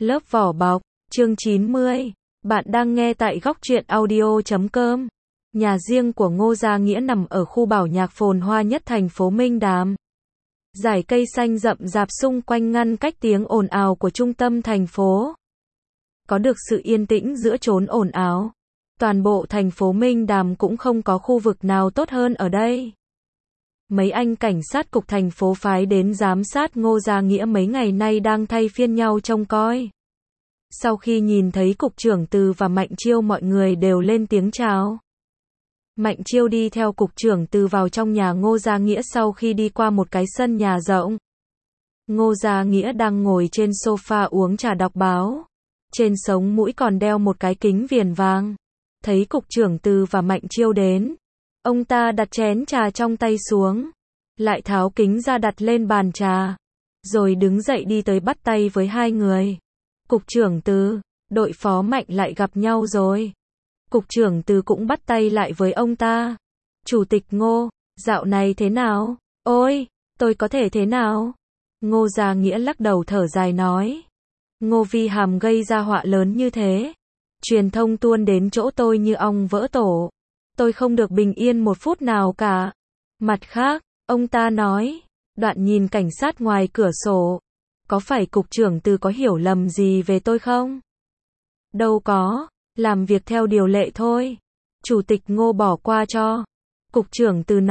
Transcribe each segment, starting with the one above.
Lớp vỏ bọc, chương 90. Bạn đang nghe tại góc truyện audio.com. Nhà riêng của Ngô Gia Nghĩa nằm ở khu bảo nhạc phồn hoa nhất thành phố Minh Đàm. Dải cây xanh rậm rạp xung quanh ngăn cách tiếng ồn ào của trung tâm thành phố. Có được sự yên tĩnh giữa chốn ồn ào. Toàn bộ thành phố Minh Đàm cũng không có khu vực nào tốt hơn ở đây. Mấy anh cảnh sát cục thành phố phái đến giám sát Ngô Gia Nghĩa mấy ngày nay đang thay phiên nhau trông coi. Sau khi nhìn thấy cục trưởng Từ và Mạnh Chiêu, mọi người đều lên tiếng chào. Mạnh Chiêu đi theo cục trưởng Từ vào trong nhà Ngô Gia Nghĩa sau khi đi qua một cái sân nhà rộng. Ngô Gia Nghĩa đang ngồi trên sofa uống trà đọc báo. Trên sống mũi còn đeo một cái kính viền vàng. Thấy cục trưởng Từ và Mạnh Chiêu đến, ông ta đặt chén trà trong tay xuống, lại tháo kính ra đặt lên bàn trà, rồi đứng dậy đi tới bắt tay với hai người. Cục trưởng Từ, đội phó Mạnh lại gặp nhau rồi. Cục trưởng Từ cũng bắt tay lại với ông ta. Chủ tịch Ngô, dạo này thế nào? Ôi, tôi có thể thế nào? Ngô Gia Nghĩa lắc đầu thở dài nói. Ngô Vi Hàm gây ra họa lớn như thế. Truyền thông tuôn đến chỗ tôi như ong vỡ tổ. Tôi không được bình yên một phút nào cả. Mặt khác, ông ta nói, Đoạn nhìn cảnh sát ngoài cửa sổ. Có phải cục trưởng Từ có hiểu lầm gì về tôi không? Đâu có, làm việc theo điều lệ thôi. Chủ tịch Ngô bỏ qua cho. Cục trưởng Từ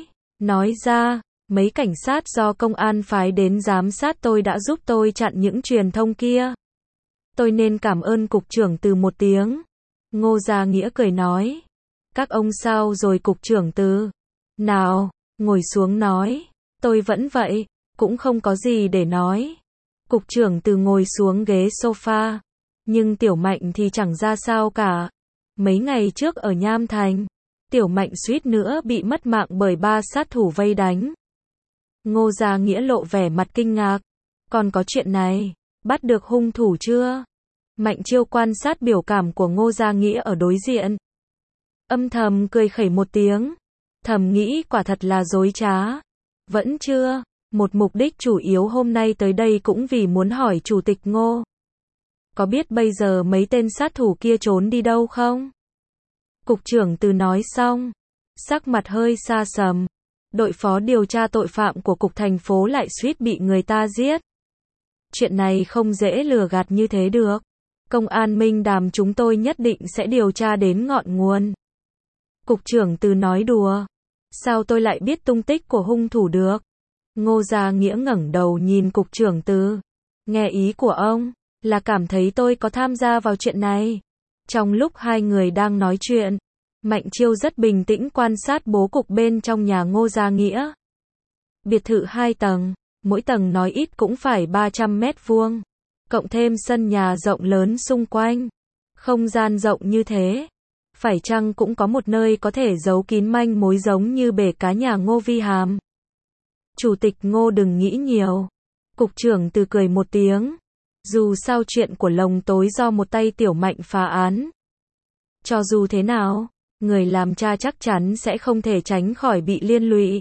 nói ra, mấy cảnh sát do công an phái đến giám sát tôi đã giúp tôi chặn những truyền thông kia. Tôi nên cảm ơn cục trưởng Từ một tiếng. Ngô Gia Nghĩa cười nói. Các ông sao rồi cục trưởng Từ? Nào, ngồi xuống nói. Tôi vẫn vậy, cũng không có gì để nói. Cục trưởng Từ ngồi xuống ghế sofa. Nhưng Tiểu Mạnh thì chẳng ra sao cả. Mấy ngày trước ở Nham Thành, Tiểu Mạnh suýt nữa bị mất mạng bởi 3 sát thủ vây đánh. Ngô Gia Nghĩa lộ vẻ mặt kinh ngạc. Còn có chuyện này, bắt được hung thủ chưa? Mạnh Chiêu quan sát biểu cảm của Ngô Gia Nghĩa ở đối diện. Âm thầm cười khẩy một tiếng. Thầm nghĩ quả thật là dối trá. Vẫn chưa, một mục đích chủ yếu hôm nay tới đây cũng vì muốn hỏi Chủ tịch Ngô. Có biết bây giờ mấy tên sát thủ kia trốn đi đâu không? Cục trưởng Từ nói xong, sắc mặt hơi xa sầm. Đội phó điều tra tội phạm của cục thành phố lại suýt bị người ta giết. Chuyện này không dễ lừa gạt như thế được. Công an Minh Đàm chúng tôi nhất định sẽ điều tra đến ngọn nguồn. Cục trưởng Từ nói đùa. Sao tôi lại biết tung tích của hung thủ được? Ngô Gia Nghĩa ngẩng đầu nhìn cục trưởng Từ. Nghe ý của ông, là cảm thấy tôi có tham gia vào chuyện này. Trong lúc hai người đang nói chuyện, Mạnh Chiêu rất bình tĩnh quan sát bố cục bên trong nhà Ngô Gia Nghĩa. Biệt thự 2 tầng, mỗi tầng nói ít cũng phải 300 mét vuông. Cộng thêm sân nhà rộng lớn xung quanh. Không gian rộng như thế. Phải chăng cũng có một nơi có thể giấu kín manh mối giống như bể cá nhà Ngô Vi Hàm? Chủ tịch Ngô đừng nghĩ nhiều. Cục trưởng Từ cười một tiếng. Dù sao chuyện của Lồng Tối do một tay Tiểu Mạnh phá án. Cho dù thế nào, người làm cha chắc chắn sẽ không thể tránh khỏi bị liên lụy.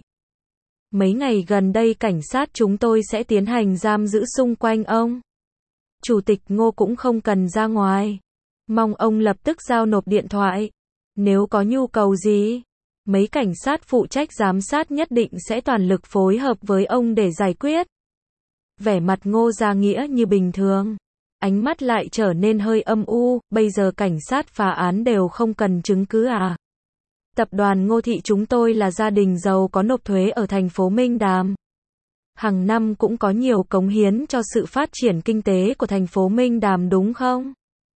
Mấy ngày gần đây cảnh sát chúng tôi sẽ tiến hành giam giữ xung quanh ông. Chủ tịch Ngô cũng không cần ra ngoài. Mong ông lập tức giao nộp điện thoại. Nếu có nhu cầu gì, mấy cảnh sát phụ trách giám sát nhất định sẽ toàn lực phối hợp với ông để giải quyết. Vẻ mặt Ngô Gia Nghĩa như bình thường. Ánh mắt lại trở nên hơi âm u. Bây giờ cảnh sát phá án đều không cần chứng cứ à? Tập đoàn Ngô Thị chúng tôi là gia đình giàu có nộp thuế ở thành phố Minh Đàm. Hàng năm cũng có nhiều cống hiến cho sự phát triển kinh tế của thành phố Minh Đàm đúng không?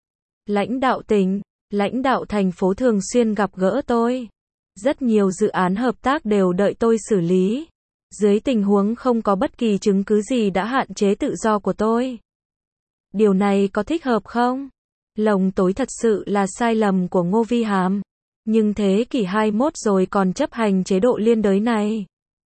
Lãnh đạo tỉnh, lãnh đạo thành phố thường xuyên gặp gỡ tôi. Rất nhiều dự án hợp tác đều đợi tôi xử lý. Dưới tình huống không có bất kỳ chứng cứ gì đã hạn chế tự do của tôi. Điều này có thích hợp không? Lồng Tối thật sự là sai lầm của Ngô Vi Hàm. Nhưng thế kỷ 21 rồi còn chấp hành chế độ liên đới này.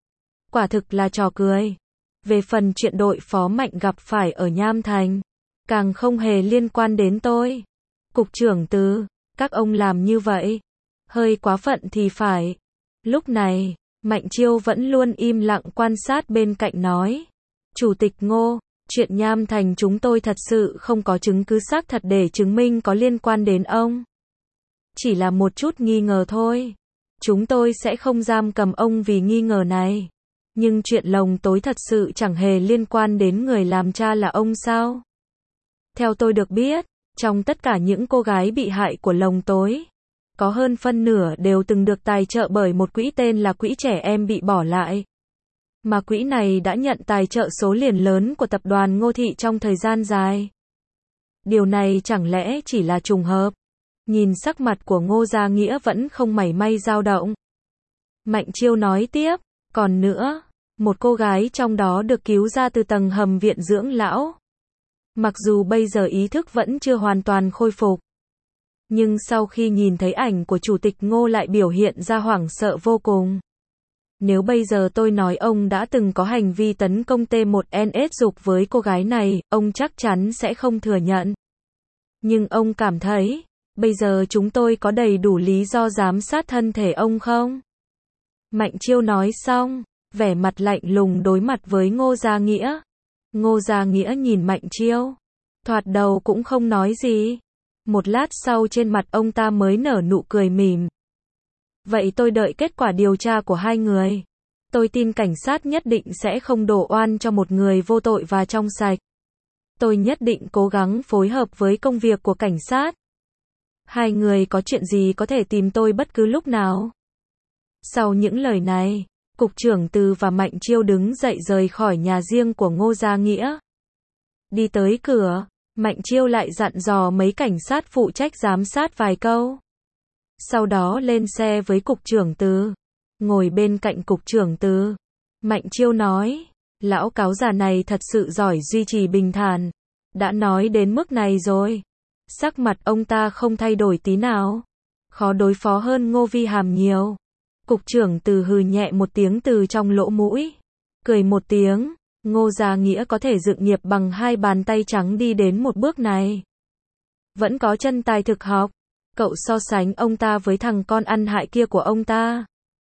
Quả thực là trò cười. Về phần chuyện đội phó Mạnh gặp phải ở Nham Thành, càng không hề liên quan đến tôi. Cục trưởng Từ, các ông làm như vậy, hơi quá phận thì phải. Lúc này, Mạnh Chiêu vẫn luôn im lặng quan sát bên cạnh nói. Chủ tịch Ngô, Chuyện Nham Thành chúng tôi thật sự không có chứng cứ xác thật để chứng minh có liên quan đến ông. Chỉ là một chút nghi ngờ thôi. Chúng tôi sẽ không giam cầm ông vì nghi ngờ này. Nhưng chuyện lồng tối thật sự chẳng hề liên quan đến người làm cha là ông sao? Theo tôi được biết, trong tất cả những cô gái bị hại của lồng tối, có hơn phân nửa đều từng được tài trợ bởi một quỹ tên là Quỹ Trẻ Em Bị Bỏ Lại. Mà quỹ này đã nhận tài trợ số liền lớn của tập đoàn Ngô Thị trong thời gian dài. Điều này chẳng lẽ chỉ là trùng hợp? Nhìn sắc mặt của Ngô Gia Nghĩa vẫn không mảy may dao động. Mạnh Chiêu nói tiếp, còn nữa, một cô gái trong đó được cứu ra từ tầng hầm viện dưỡng lão. Mặc dù bây giờ ý thức vẫn chưa hoàn toàn khôi phục, nhưng sau khi nhìn thấy ảnh của Chủ tịch Ngô lại biểu hiện ra hoảng sợ vô cùng. Nếu bây giờ tôi nói ông đã từng có hành vi tấn công T1NS dục với cô gái này, ông chắc chắn sẽ không thừa nhận. Nhưng ông cảm thấy, bây giờ chúng tôi có đầy đủ lý do giám sát thân thể ông không? Mạnh Chiêu nói xong, vẻ mặt lạnh lùng đối mặt với Ngô Gia Nghĩa. Ngô Gia Nghĩa nhìn Mạnh Chiêu, thoạt đầu cũng không nói gì. Một lát sau trên mặt ông ta mới nở nụ cười mỉm. Vậy tôi đợi kết quả điều tra của hai người. Tôi tin cảnh sát nhất định sẽ không đổ oan cho một người vô tội và trong sạch. Tôi nhất định cố gắng phối hợp với công việc của cảnh sát. Hai người có chuyện gì có thể tìm tôi bất cứ lúc nào. Sau những lời này, Cục trưởng Từ và Mạnh Chiêu đứng dậy rời khỏi nhà riêng của Ngô Gia Nghĩa. Đi tới cửa, Mạnh Chiêu lại dặn dò mấy cảnh sát phụ trách giám sát vài câu. Sau đó lên xe với Cục trưởng Từ. Ngồi bên cạnh Cục trưởng Từ, Mạnh Chiêu nói, lão cáo già này thật sự giỏi duy trì bình thản. Đã nói đến mức này rồi. Sắc mặt ông ta không thay đổi tí nào. Khó đối phó hơn Ngô Vi Hàm nhiều. Cục trưởng Từ hừ nhẹ một tiếng từ trong lỗ mũi. Cười một tiếng, Ngô Gia Nghĩa có thể dựng nghiệp bằng hai bàn tay trắng đi đến một bước này. Vẫn có chân tài thực học. Cậu so sánh ông ta với thằng con ăn hại kia của ông ta.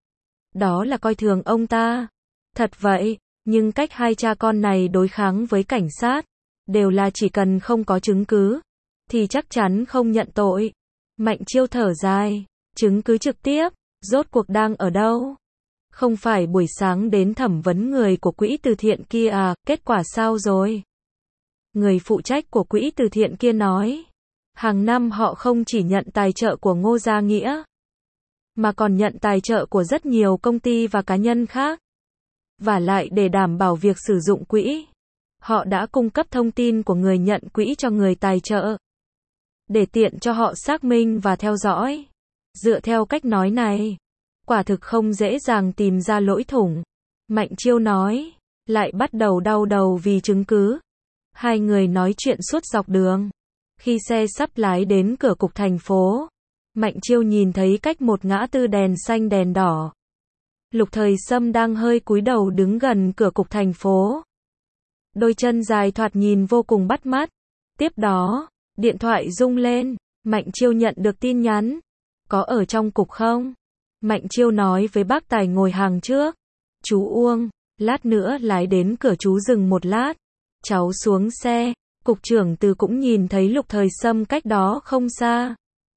Đó là coi thường ông ta. Thật vậy, nhưng cách hai cha con này đối kháng với cảnh sát, đều là chỉ cần không có chứng cứ, thì chắc chắn không nhận tội. Mạnh Chiêu thở dài, chứng cứ trực tiếp, rốt cuộc đang ở đâu? Không phải buổi sáng đến thẩm vấn người của quỹ từ thiện kia à, kết quả sao rồi? Người phụ trách của quỹ từ thiện kia nói, hàng năm họ không chỉ nhận tài trợ của Ngô Gia Nghĩa, mà còn nhận tài trợ của rất nhiều công ty và cá nhân khác. Và lại để đảm bảo việc sử dụng quỹ, họ đã cung cấp thông tin của người nhận quỹ cho người tài trợ, để tiện cho họ xác minh và theo dõi. Dựa theo cách nói này, quả thực không dễ dàng tìm ra lỗ thủng. Mạnh Chiêu nói, lại bắt đầu đau đầu vì chứng cứ. Hai người nói chuyện suốt dọc đường. Khi xe sắp lái đến cửa cục thành phố, Mạnh Chiêu nhìn thấy cách một ngã tư đèn xanh đèn đỏ. Lục Thời Sâm đang hơi cúi đầu đứng gần cửa cục thành phố. Đôi chân dài thoạt nhìn vô cùng bắt mắt. Tiếp đó, điện thoại rung lên, Mạnh Chiêu nhận được tin nhắn. Có ở trong cục không? Mạnh Chiêu nói với bác tài ngồi hàng trước. Chú Uông, lát nữa lái đến cửa chú dừng một lát. Cháu xuống xe. Cục trưởng Từ cũng nhìn thấy Lục Thời Sâm cách đó không xa.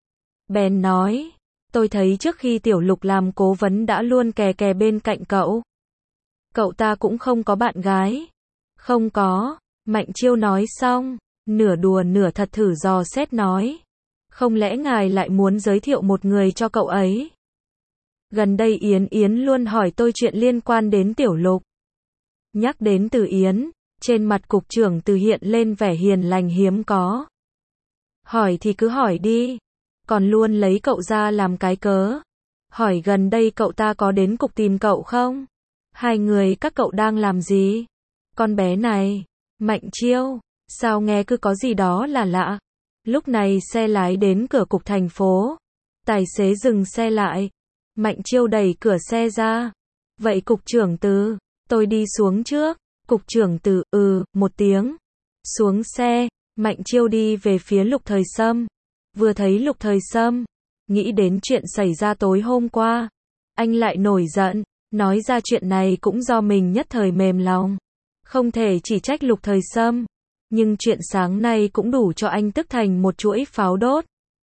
Bèn nói, tôi thấy trước khi Tiểu Lục làm cố vấn đã luôn kè kè bên cạnh cậu. Cậu ta cũng không có bạn gái. Không có, Mạnh Chiêu nói xong, nửa đùa nửa thật thử dò xét nói. Không lẽ ngài lại muốn giới thiệu một người cho cậu ấy? Gần đây Yến Yến luôn hỏi tôi chuyện liên quan đến Tiểu Lục. Nhắc đến từ Yến, trên mặt cục trưởng Từ hiện lên vẻ hiền lành hiếm có. Hỏi thì cứ hỏi đi. Còn luôn lấy cậu ra làm cái cớ. Hỏi gần đây cậu ta có đến cục tìm cậu không? Hai người các cậu đang làm gì? Con bé này, Mạnh Chiêu, sao nghe cứ có gì đó là lạ. Lúc này xe lái đến cửa cục thành phố. Tài xế dừng xe lại. Mạnh Chiêu đẩy cửa xe ra. Vậy cục trưởng Từ, tôi đi xuống trước. Cục trưởng Từ, một tiếng. Xuống xe, Mạnh Chiêu đi về phía Lục Thời Sâm. Vừa thấy Lục Thời Sâm, nghĩ đến chuyện xảy ra tối hôm qua. Anh lại nổi giận, nói ra chuyện này cũng do mình nhất thời mềm lòng. Không thể chỉ trách Lục Thời Sâm, nhưng chuyện sáng nay cũng đủ cho anh tức thành một chuỗi pháo đốt.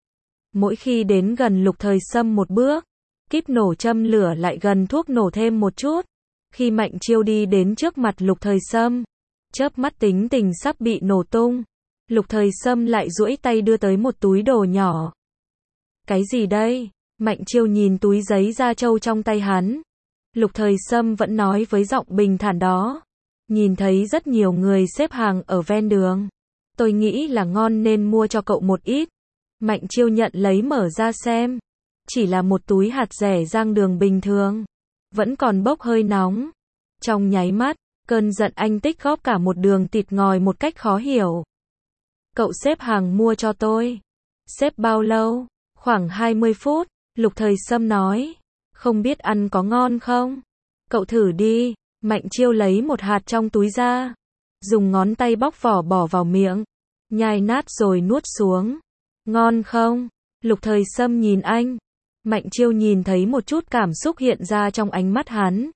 Mỗi khi đến gần Lục Thời Sâm một bước, kíp nổ châm lửa lại gần thuốc nổ thêm một chút. Khi Mạnh Chiêu đi đến trước mặt Lục Thời Sâm, chớp mắt tính tình sắp bị nổ tung, Lục Thời Sâm lại duỗi tay đưa tới một túi đồ nhỏ. Cái gì đây? Mạnh Chiêu nhìn túi giấy da trâu trong tay hắn. Lục Thời Sâm vẫn nói với giọng bình thản đó. Nhìn thấy rất nhiều người xếp hàng ở ven đường. Tôi nghĩ là ngon nên mua cho cậu một ít. Mạnh Chiêu nhận lấy mở ra xem. Chỉ là một túi hạt dẻ rang đường bình thường. Vẫn còn bốc hơi nóng. Trong nháy mắt, cơn giận anh tích góp cả một đường thịt ngòi một cách khó hiểu. Cậu xếp hàng mua cho tôi. Xếp bao lâu? Khoảng 20 phút, Lục Thời Sâm nói. Không biết ăn có ngon không? Cậu thử đi. Mạnh Chiêu lấy một hạt trong túi ra. Dùng ngón tay bóc vỏ bỏ vào miệng. Nhai nát rồi nuốt xuống. Ngon không? Lục Thời Sâm nhìn anh. Mạnh Chiêu nhìn thấy một chút cảm xúc hiện ra trong ánh mắt hắn.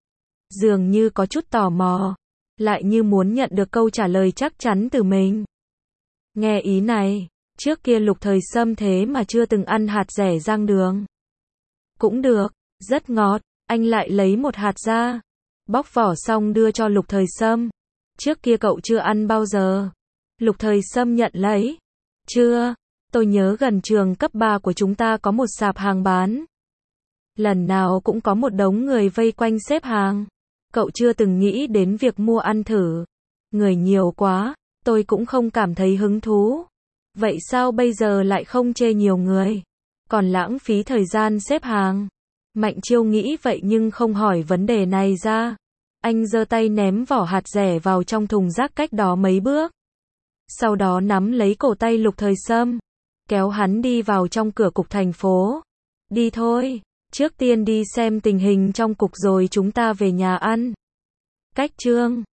Dường như có chút tò mò. Lại như muốn nhận được câu trả lời chắc chắn từ mình. Nghe ý này, trước kia Lục Thời Sâm thế mà chưa từng ăn hạt dẻ rang đường. Cũng được, rất ngọt, anh lại lấy một hạt ra. Bóc vỏ xong đưa cho Lục Thời Sâm. Trước kia cậu chưa ăn bao giờ. Lục Thời Sâm nhận lấy. Chưa, tôi nhớ gần trường cấp 3 của chúng ta có một sạp hàng bán. Lần nào cũng có một đống người vây quanh xếp hàng. Cậu chưa từng nghĩ đến việc mua ăn thử. Người nhiều quá, tôi cũng không cảm thấy hứng thú. Vậy sao bây giờ lại không chê nhiều người? Còn lãng phí thời gian xếp hàng. Mạnh Chiêu nghĩ vậy nhưng không hỏi vấn đề này ra. Anh giơ tay ném vỏ hạt dẻ vào trong thùng rác cách đó mấy bước. Sau đó nắm lấy cổ tay Lục Thời Sâm, kéo hắn đi vào trong cửa cục thành phố. Đi thôi, trước tiên đi xem tình hình trong cục rồi chúng ta về nhà ăn. Cách chương